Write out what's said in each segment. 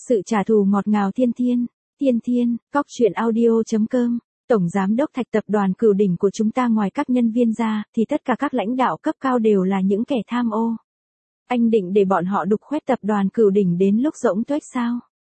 Sự trả thù ngọt ngào thiên thiên, thiên thiên, cóc truyện audio.com. Tổng giám đốc Thạch tập đoàn Cửu Đỉnh của chúng ta ngoài các nhân viên ra, thì tất cả các lãnh đạo cấp cao đều là những kẻ tham ô. Anh định để bọn họ đục khoét tập đoàn Cửu Đỉnh đến lúc rỗng tuếch sao?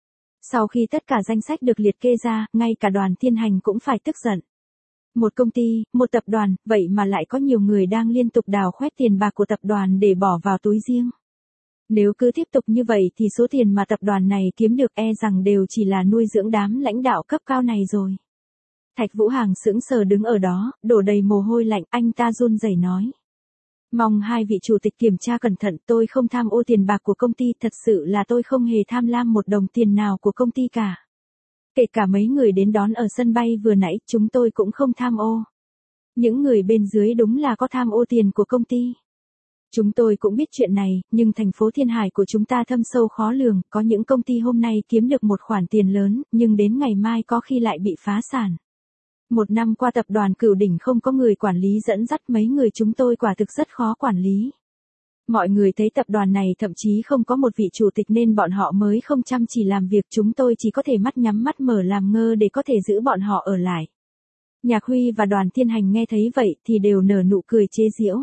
Sau khi tất cả danh sách được liệt kê ra, ngay cả Đoàn Thiên Hành cũng phải tức giận. Một công ty, một tập đoàn, vậy mà lại có nhiều người đang liên tục đào khoét tiền bạc của tập đoàn để bỏ vào túi riêng. Nếu cứ tiếp tục như vậy thì số tiền mà tập đoàn này kiếm được rằng đều chỉ là nuôi dưỡng đám lãnh đạo cấp cao này rồi. Thạch Vũ Hàng sững sờ đứng ở đó, đổ đầy mồ hôi lạnh, anh ta run rẩy nói. Mong hai vị chủ tịch kiểm tra cẩn thận, tôi không tham ô tiền bạc của công ty, thật sự là tôi không hề tham lam một đồng tiền nào của công ty cả. Kể cả mấy người đến đón ở sân bay vừa nãy, chúng tôi cũng không tham ô. Những người bên dưới đúng là có tham ô tiền của công ty. Chúng tôi cũng biết chuyện này, nhưng thành phố Thiên Hải của chúng ta thâm sâu khó lường, có những công ty hôm nay kiếm được một khoản tiền lớn, nhưng đến ngày mai có khi lại bị phá sản. Một năm qua tập đoàn Cửu Đỉnh không có người quản lý dẫn dắt, mấy người chúng tôi quả thực rất khó quản lý. Mọi người thấy tập đoàn này thậm chí không có một vị chủ tịch nên bọn họ mới không chăm chỉ làm việc, chúng tôi chỉ có thể mắt nhắm mắt mở làm ngơ để có thể giữ bọn họ ở lại. Nhạc Huy và Đoàn Thiên Hành nghe thấy vậy thì đều nở nụ cười chế giễu.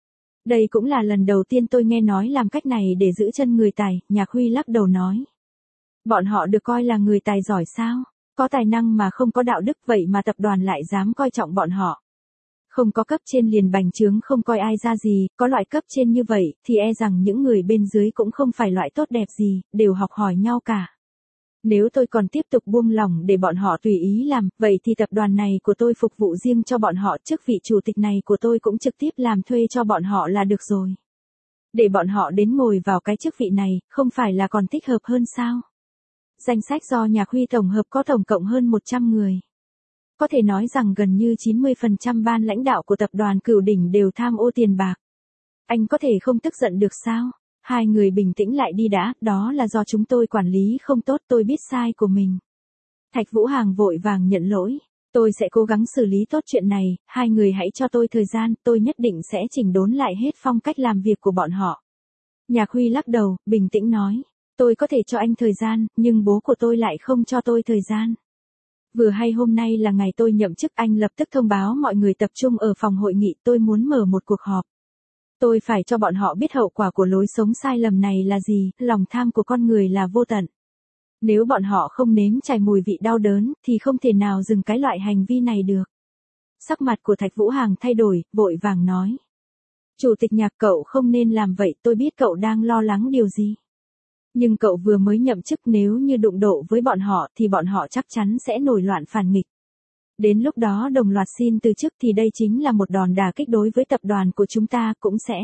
Đây cũng là lần đầu tiên tôi nghe nói làm cách này để giữ chân người tài, Nhạc Huy lắc đầu nói. Bọn họ được coi là người tài giỏi sao? Có tài năng mà không có đạo đức, vậy mà tập đoàn lại dám coi trọng bọn họ. Không có cấp trên liền bành trướng không coi ai ra gì, có loại cấp trên như vậy thì rằng những người bên dưới cũng không phải loại tốt đẹp gì, đều học hỏi nhau cả. Nếu tôi còn tiếp tục buông lỏng để bọn họ tùy ý làm, vậy thì tập đoàn này của tôi phục vụ riêng cho bọn họ, chức vị chủ tịch này của tôi cũng trực tiếp làm thuê cho bọn họ là được rồi. Để bọn họ đến ngồi vào cái chức vị này, không phải là còn thích hợp hơn sao? Danh sách do Nhạc Huy tổng hợp có tổng cộng hơn 100 người. Có thể nói rằng gần như 90% ban lãnh đạo của tập đoàn Cửu Đỉnh đều tham ô tiền bạc. Anh có thể không tức giận được sao? Hai người bình tĩnh lại đi đã, đó là do chúng tôi quản lý không tốt, tôi biết sai của mình. Thạch Vũ Hàng vội vàng nhận lỗi. Tôi sẽ cố gắng xử lý tốt chuyện này, hai người hãy cho tôi thời gian, tôi nhất định sẽ chỉnh đốn lại hết phong cách làm việc của bọn họ. Nhạc Huy lắc đầu, bình tĩnh nói. Tôi có thể cho anh thời gian, nhưng bố của tôi lại không cho tôi thời gian. Vừa hay hôm nay là ngày tôi nhậm chức, anh lập tức thông báo mọi người tập trung ở phòng hội nghị, tôi muốn mở một cuộc họp. Tôi phải cho bọn họ biết hậu quả của lối sống sai lầm này là gì, lòng tham của con người là vô tận. Nếu bọn họ không nếm trải mùi vị đau đớn, thì không thể nào dừng cái loại hành vi này được. Sắc mặt của Thạch Vũ Hàng thay đổi, vội vàng nói. Chủ tịch Nhạc, cậu không nên làm vậy, tôi biết cậu đang lo lắng điều gì. Nhưng cậu vừa mới nhậm chức, nếu như đụng độ với bọn họ thì bọn họ chắc chắn sẽ nổi loạn phản nghịch. Đến lúc đó đồng loạt xin từ chức thì đây chính là một đòn đả kích đối với tập đoàn của chúng ta cũng sẽ.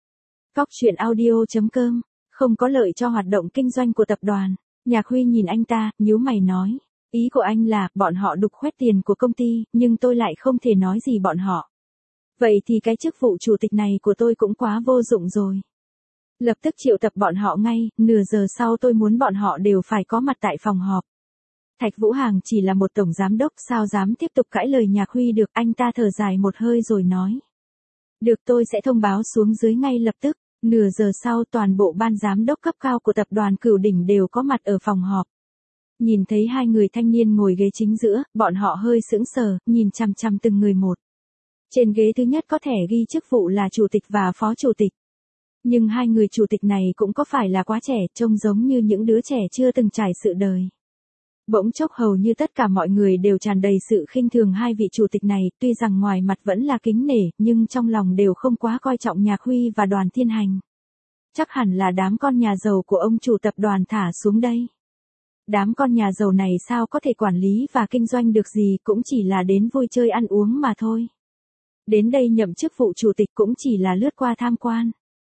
Cóc truyện audio.com, không có lợi cho hoạt động kinh doanh của tập đoàn. Nhạc Huy nhìn anh ta, nhíu mày nói. Ý của anh là, bọn họ đục khoét tiền của công ty, nhưng tôi lại không thể nói gì bọn họ. Vậy thì cái chức vụ chủ tịch này của tôi cũng quá vô dụng rồi. Lập tức triệu tập bọn họ ngay, nửa giờ sau tôi muốn bọn họ đều phải có mặt tại phòng họp. Thạch Vũ Hàng chỉ là một tổng giám đốc, sao dám tiếp tục cãi lời Nhạc Huy được, anh ta thở dài một hơi rồi nói. Được, tôi sẽ thông báo xuống dưới ngay lập tức. Nửa giờ sau toàn bộ ban giám đốc cấp cao của tập đoàn Cửu Đỉnh đều có mặt ở phòng họp. Nhìn thấy hai người thanh niên ngồi ghế chính giữa, bọn họ hơi sững sờ, nhìn chằm chằm từng người một. Trên ghế thứ nhất có thẻ ghi chức vụ là chủ tịch và phó chủ tịch. Nhưng hai người chủ tịch này cũng có phải là quá trẻ, trông giống như những đứa trẻ chưa từng trải sự đời. Bỗng chốc hầu như tất cả mọi người đều tràn đầy sự khinh thường hai vị chủ tịch này, tuy rằng ngoài mặt vẫn là kính nể, nhưng trong lòng đều không quá coi trọng Nhạc Huy và Đoàn Thiên Hành. Chắc hẳn là đám con nhà giàu của ông chủ tập đoàn thả xuống đây. Đám con nhà giàu này sao có thể quản lý và kinh doanh được gì, cũng chỉ là đến vui chơi ăn uống mà thôi. Đến đây nhậm chức vụ chủ tịch cũng chỉ là lướt qua tham quan.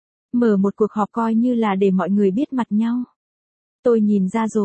Mở một cuộc họp coi như là để mọi người biết mặt nhau. Tôi nhìn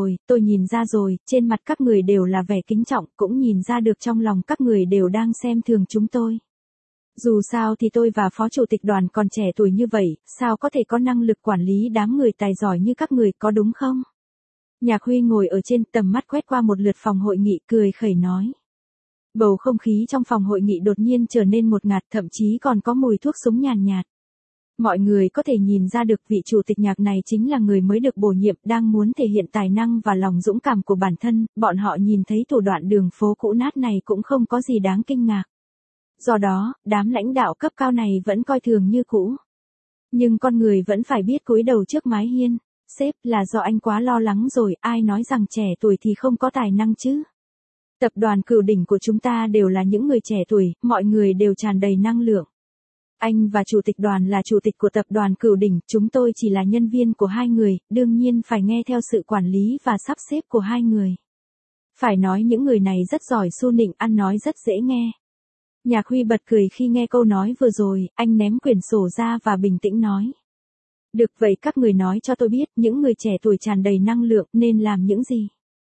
ra rồi, trên mặt các người đều là vẻ kính trọng, cũng nhìn ra được trong lòng các người đều đang xem thường chúng tôi. Dù sao thì tôi và phó chủ tịch Đoàn còn trẻ tuổi như vậy, sao có thể có năng lực quản lý đám người tài giỏi như các người, có đúng không? Nhạc Huy ngồi ở trên, tầm mắt quét qua một lượt phòng hội nghị, cười khẩy nói. Bầu không khí trong phòng hội nghị đột nhiên trở nên ngột ngạt, thậm chí còn có mùi thuốc súng nhàn nhạt. Mọi người có thể nhìn ra được vị chủ tịch nhạc này chính là người mới được bổ nhiệm đang muốn thể hiện tài năng và lòng dũng cảm của bản thân, bọn họ nhìn thấy thủ đoạn đường phố cũ nát này cũng không có gì đáng kinh ngạc. Do đó, đám lãnh đạo cấp cao này vẫn coi thường như cũ. Nhưng con người vẫn phải biết cúi đầu trước mái hiên. Sếp, là do anh quá lo lắng rồi, ai nói rằng trẻ tuổi thì không có tài năng chứ? Tập đoàn Cửu Đỉnh của chúng ta đều là những người trẻ tuổi, mọi người đều tràn đầy năng lượng. Anh và chủ tịch đoàn là chủ tịch của tập đoàn Cửu Đỉnh, chúng tôi chỉ là nhân viên của hai người, đương nhiên phải nghe theo sự quản lý và sắp xếp của hai người. Phải nói những người này rất giỏi xu nịnh, ăn nói rất dễ nghe. Nhạc Huy bật cười khi nghe câu nói vừa rồi, anh ném quyển sổ ra và bình tĩnh nói. Được vậy các người nói cho tôi biết, những người trẻ tuổi tràn đầy năng lượng nên làm những gì?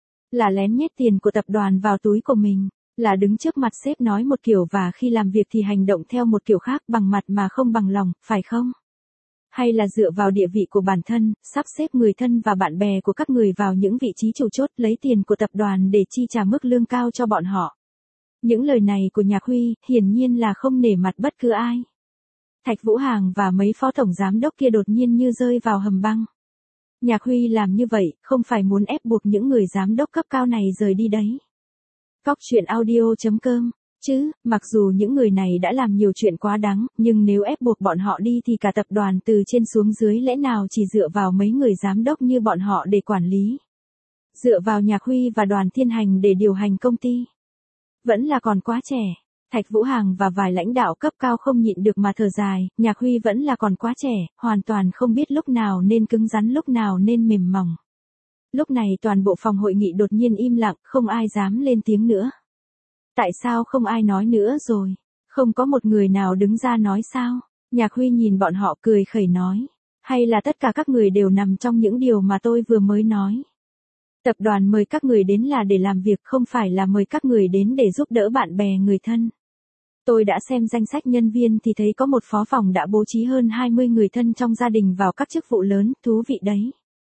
Là lén nhét tiền của tập đoàn vào túi của mình, là đứng trước mặt sếp nói một kiểu và khi làm việc thì hành động theo một kiểu khác, bằng mặt mà không bằng lòng, phải không? Hay là dựa vào địa vị của bản thân, sắp xếp người thân và bạn bè của các người vào những vị trí chủ chốt, lấy tiền của tập đoàn để chi trả mức lương cao cho bọn họ? Những lời này của Nhạc Huy, hiển nhiên là không nể mặt bất cứ ai. Thạch Vũ Hàng và mấy phó tổng giám đốc kia đột nhiên như rơi vào hầm băng. Nhạc Huy làm như vậy, không phải muốn ép buộc những người giám đốc cấp cao này rời đi đấy. Cóc truyện audio.com, chứ, mặc dù những người này đã làm nhiều chuyện quá đáng, nhưng nếu ép buộc bọn họ đi thì cả tập đoàn từ trên xuống dưới lẽ nào chỉ dựa vào mấy người giám đốc như bọn họ để quản lý. Dựa vào Nhạc Huy và Đoàn Thiên Hành để điều hành công ty. Vẫn là còn quá trẻ. Thạch Vũ Hàng và vài lãnh đạo cấp cao không nhịn được mà thở dài, Nhạc Huy vẫn là còn quá trẻ, hoàn toàn không biết lúc nào nên cứng rắn lúc nào nên mềm mỏng. Lúc này toàn bộ phòng hội nghị đột nhiên im lặng, không ai dám lên tiếng nữa. Tại sao không ai nói nữa rồi? Không có một người nào đứng ra nói sao? Nhạc Huy nhìn bọn họ cười khẩy nói. Hay là tất cả các người đều nằm trong những điều mà tôi vừa mới nói? Tập đoàn mời các người đến là để làm việc, không phải là mời các người đến để giúp đỡ bạn bè người thân. Tôi đã xem danh sách nhân viên thì thấy có một phó phòng đã bố trí hơn 20 người thân trong gia đình vào các chức vụ lớn, thú vị đấy.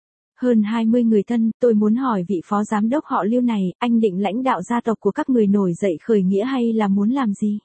Hơn 20 người thân, tôi muốn hỏi vị phó giám đốc họ Lưu này, anh định lãnh đạo gia tộc của các người nổi dậy khởi nghĩa hay là muốn làm gì?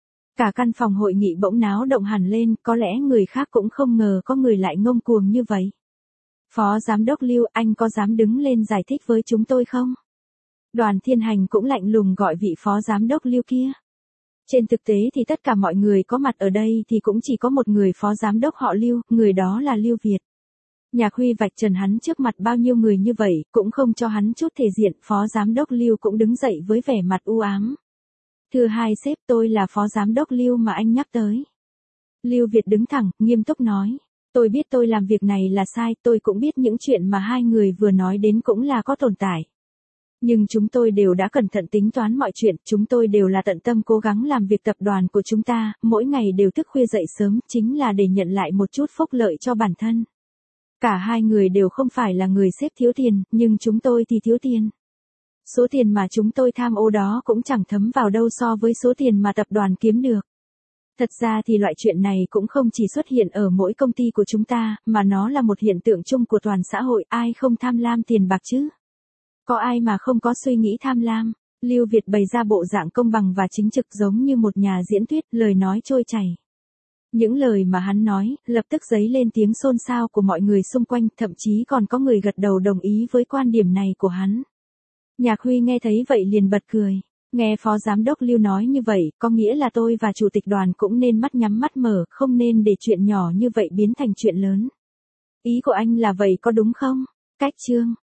Cả căn phòng hội nghị bỗng náo động hẳn lên, có lẽ người khác cũng không ngờ có người lại ngông cuồng như vậy. Phó giám đốc Lưu, anh có dám đứng lên giải thích với chúng tôi không? Đoàn Thiên Hành cũng lạnh lùng gọi vị phó giám đốc Lưu kia. Trên thực tế thì tất cả mọi người có mặt ở đây thì cũng chỉ có một người phó giám đốc họ Lưu, người đó là Lưu Việt. Nhạc Huy vạch trần hắn trước mặt bao nhiêu người như vậy, cũng không cho hắn chút thể diện, phó giám đốc Lưu cũng đứng dậy với vẻ mặt u ám. Thưa hai sếp, tôi là phó giám đốc Lưu mà anh nhắc tới. Lưu Việt đứng thẳng, nghiêm túc nói. Tôi biết tôi làm việc này là sai, tôi cũng biết những chuyện mà hai người vừa nói đến cũng là có tồn tại. Nhưng chúng tôi đều đã cẩn thận tính toán mọi chuyện, chúng tôi đều là tận tâm cố gắng làm việc tập đoàn của chúng ta, mỗi ngày đều thức khuya dậy sớm, chính là để nhận lại một chút phúc lợi cho bản thân. Cả hai người đều không phải là người sếp thiếu tiền, nhưng chúng tôi thì thiếu tiền. Số tiền mà chúng tôi tham ô đó cũng chẳng thấm vào đâu so với số tiền mà tập đoàn kiếm được. Thật ra thì loại chuyện này cũng không chỉ xuất hiện ở mỗi công ty của chúng ta, mà nó là một hiện tượng chung của toàn xã hội, ai không tham lam tiền bạc chứ? Có ai mà không có suy nghĩ tham lam? Lưu Việt bày ra bộ dạng công bằng và chính trực giống như một nhà diễn thuyết, lời nói trôi chảy. Những lời mà hắn nói, lập tức dấy lên tiếng xôn xao của mọi người xung quanh, thậm chí còn có người gật đầu đồng ý với quan điểm này của hắn. Nhạc Huy nghe thấy vậy liền bật cười. Nghe phó giám đốc Lưu nói như vậy, có nghĩa là tôi và chủ tịch đoàn cũng nên mắt nhắm mắt mở, không nên để chuyện nhỏ như vậy biến thành chuyện lớn. Ý của anh là vậy có đúng không? Cách chương